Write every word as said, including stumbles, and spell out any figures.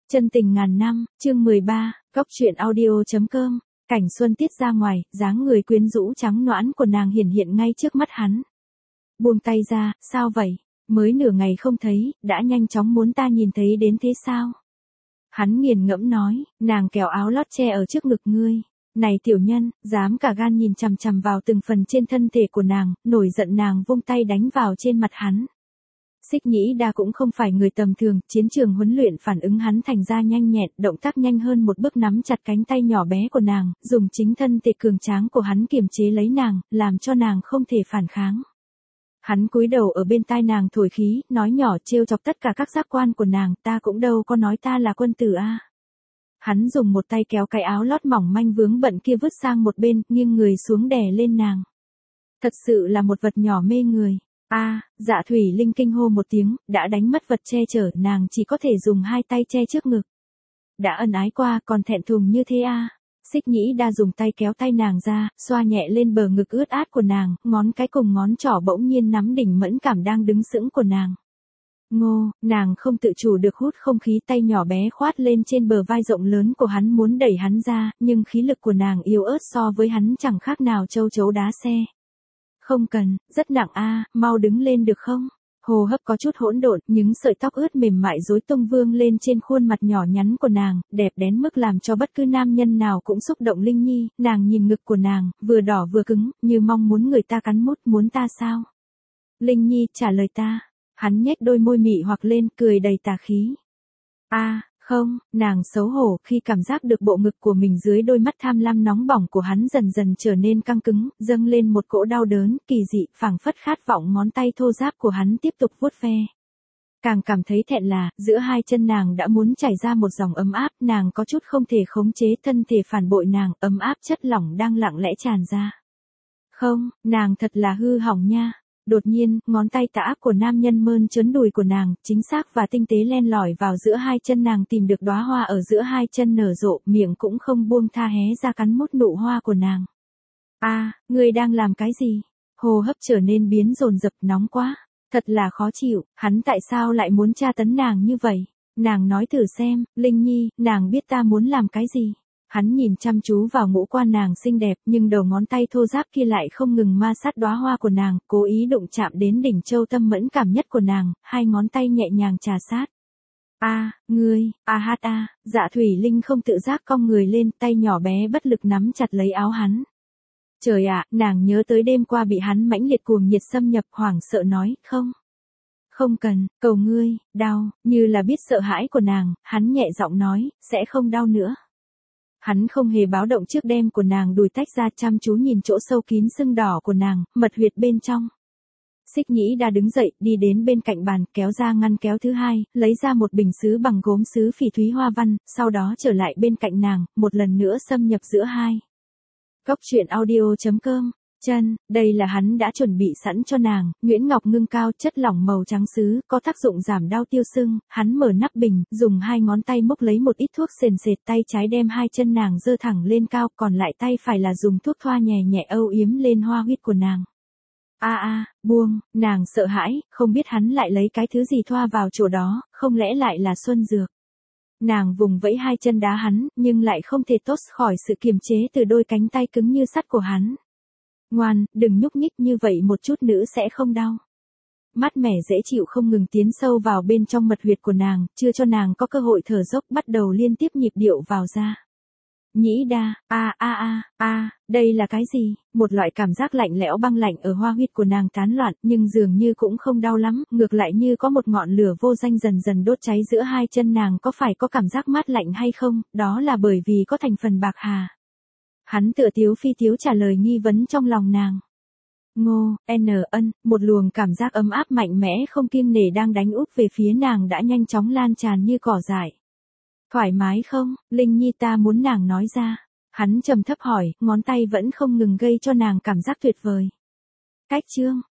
Chân tình ngàn năm, chương mười ba, góc truyện audio.com, cảnh xuân tiết ra ngoài, dáng người quyến rũ trắng nõn của nàng hiển hiện ngay trước mắt hắn. Buông tay ra, sao vậy? Mới nửa ngày không thấy, đã nhanh chóng muốn ta nhìn thấy đến thế sao? Hắn nghiền ngẫm nói, nàng kéo áo lót che ở trước ngực ngươi. Này tiểu nhân, dám cả gan nhìn chằm chằm vào từng phần trên thân thể của nàng, nổi giận nàng vung tay đánh vào trên mặt hắn. Xích Nhĩ Đa cũng không phải người tầm thường, chiến trường huấn luyện phản ứng hắn thành ra nhanh nhẹn, động tác nhanh hơn một bước nắm chặt cánh tay nhỏ bé của nàng, dùng chính thân thể cường tráng của hắn kiềm chế lấy nàng, làm cho nàng không thể phản kháng. Hắn cúi đầu ở bên tai nàng thổi khí, nói nhỏ trêu chọc tất cả các giác quan của nàng, ta cũng đâu có nói ta là quân tử a. Hắn dùng một tay kéo cái áo lót mỏng manh vướng bận kia vứt sang một bên, nghiêng người xuống đè lên nàng. Thật sự là một vật nhỏ mê người. A, à, Dạ Thủy Linh kinh hô một tiếng, đã đánh mất vật che chở, nàng chỉ có thể dùng hai tay che trước ngực. Đã ân ái qua, còn thẹn thùng như thế a. À. Xích Nhĩ Đa dùng tay kéo tay nàng ra, xoa nhẹ lên bờ ngực ướt át của nàng, ngón cái cùng ngón trỏ bỗng nhiên nắm đỉnh mẫn cảm đang đứng sững của nàng. Ngô, nàng không tự chủ được hút không khí, tay nhỏ bé khoát lên trên bờ vai rộng lớn của hắn muốn đẩy hắn ra, nhưng khí lực của nàng yếu ớt so với hắn chẳng khác nào châu chấu đá xe. Không cần, rất nặng a, à, mau đứng lên được không? Hô hấp có chút hỗn độn, những sợi tóc ướt mềm mại rối tung vương lên trên khuôn mặt nhỏ nhắn của nàng, đẹp đến mức làm cho bất cứ nam nhân nào cũng xúc động. Linh Nhi, nàng nhìn ngực của nàng, vừa đỏ vừa cứng, như mong muốn người ta cắn mút, muốn ta sao? Linh Nhi, trả lời ta. Hắn nhếch đôi môi mị hoặc lên, cười đầy tà khí. A, à, không, nàng xấu hổ khi cảm giác được bộ ngực của mình dưới đôi mắt tham lam nóng bỏng của hắn dần dần trở nên căng cứng, dâng lên một cỗ đau đớn kỳ dị, phảng phất khát vọng ngón tay thô ráp của hắn tiếp tục vuốt ve. Càng cảm thấy thẹn là, giữa hai chân nàng đã muốn chảy ra một dòng ấm áp, nàng có chút không thể khống chế thân thể phản bội nàng, ấm áp chất lỏng đang lặng lẽ tràn ra. Không, nàng thật là hư hỏng nha. Đột nhiên, ngón tay tà ác của nam nhân mơn trớn đùi của nàng, chính xác và tinh tế len lỏi vào giữa hai chân nàng, tìm được đóa hoa ở giữa hai chân nở rộ, miệng cũng không buông tha hé ra cắn mút nụ hoa của nàng. A, à, ngươi đang làm cái gì? Hô hấp trở nên biến dồn dập, nóng quá, thật là khó chịu, hắn tại sao lại muốn tra tấn nàng như vậy? Nàng nói thử xem, Linh Nhi, nàng biết ta muốn làm cái gì? Hắn nhìn chăm chú vào ngũ quan nàng xinh đẹp, nhưng đầu ngón tay thô ráp kia lại không ngừng ma sát đóa hoa của nàng, cố ý đụng chạm đến đỉnh châu tâm mẫn cảm nhất của nàng, hai ngón tay nhẹ nhàng trà sát. A, à, ngươi, a hát a, Dạ Thủy Linh không tự giác cong người lên, tay nhỏ bé bất lực nắm chặt lấy áo hắn. Trời ạ, à, nàng nhớ tới đêm qua bị hắn mãnh liệt cuồng nhiệt xâm nhập, hoảng sợ nói, không. Không cần, cầu ngươi, đau, như là biết sợ hãi của nàng, hắn nhẹ giọng nói, sẽ không đau nữa. Hắn không hề báo động trước đem của nàng đùi tách ra, chăm chú nhìn chỗ sâu kín sưng đỏ của nàng, mật huyệt bên trong. Xích Nhĩ Đa đứng dậy, đi đến bên cạnh bàn, kéo ra ngăn kéo thứ hai, lấy ra một bình sứ bằng gốm sứ phỉ thúy hoa văn, sau đó trở lại bên cạnh nàng, một lần nữa xâm nhập giữa hai. Góc truyện audio.com, chân, đây là hắn đã chuẩn bị sẵn cho nàng, nhuyễn ngọc ngưng cao, chất lỏng màu trắng sứ, có tác dụng giảm đau tiêu sưng. Hắn mở nắp bình, dùng hai ngón tay múc lấy một ít thuốc sền sệt, tay trái đem hai chân nàng giơ thẳng lên cao, còn lại tay phải là dùng thuốc thoa nhẹ nhẹ âu yếm lên hoa huyết của nàng. A à, a, à, buông, nàng sợ hãi, không biết hắn lại lấy cái thứ gì thoa vào chỗ đó, không lẽ lại là xuân dược. Nàng vùng vẫy hai chân đá hắn, nhưng lại không thể thoát khỏi sự kiềm chế từ đôi cánh tay cứng như sắt của hắn. Ngoan, đừng nhúc nhích, như vậy một chút nữa sẽ không đau. Mát mẻ dễ chịu không ngừng tiến sâu vào bên trong mật huyệt của nàng, chưa cho nàng có cơ hội thở dốc, bắt đầu liên tiếp nhịp điệu vào ra. Nhĩ Đa, a a a, a, đây là cái gì? Một loại cảm giác lạnh lẽo băng lạnh ở hoa huyệt của nàng tán loạn, nhưng dường như cũng không đau lắm, ngược lại như có một ngọn lửa vô danh dần dần đốt cháy giữa hai chân nàng. Có phải có cảm giác mát lạnh hay không? Đó là bởi vì có thành phần bạc hà. Hắn tựa tiếu phi tiếu trả lời nghi vấn trong lòng nàng. Ngô, n ân, một luồng cảm giác ấm áp mạnh mẽ không kiêng nể đang đánh úp về phía nàng đã nhanh chóng lan tràn như cỏ dại. Thoải mái không, Linh Nhi, ta muốn nàng nói ra. Hắn trầm thấp hỏi, ngón tay vẫn không ngừng gây cho nàng cảm giác tuyệt vời. Cách chương,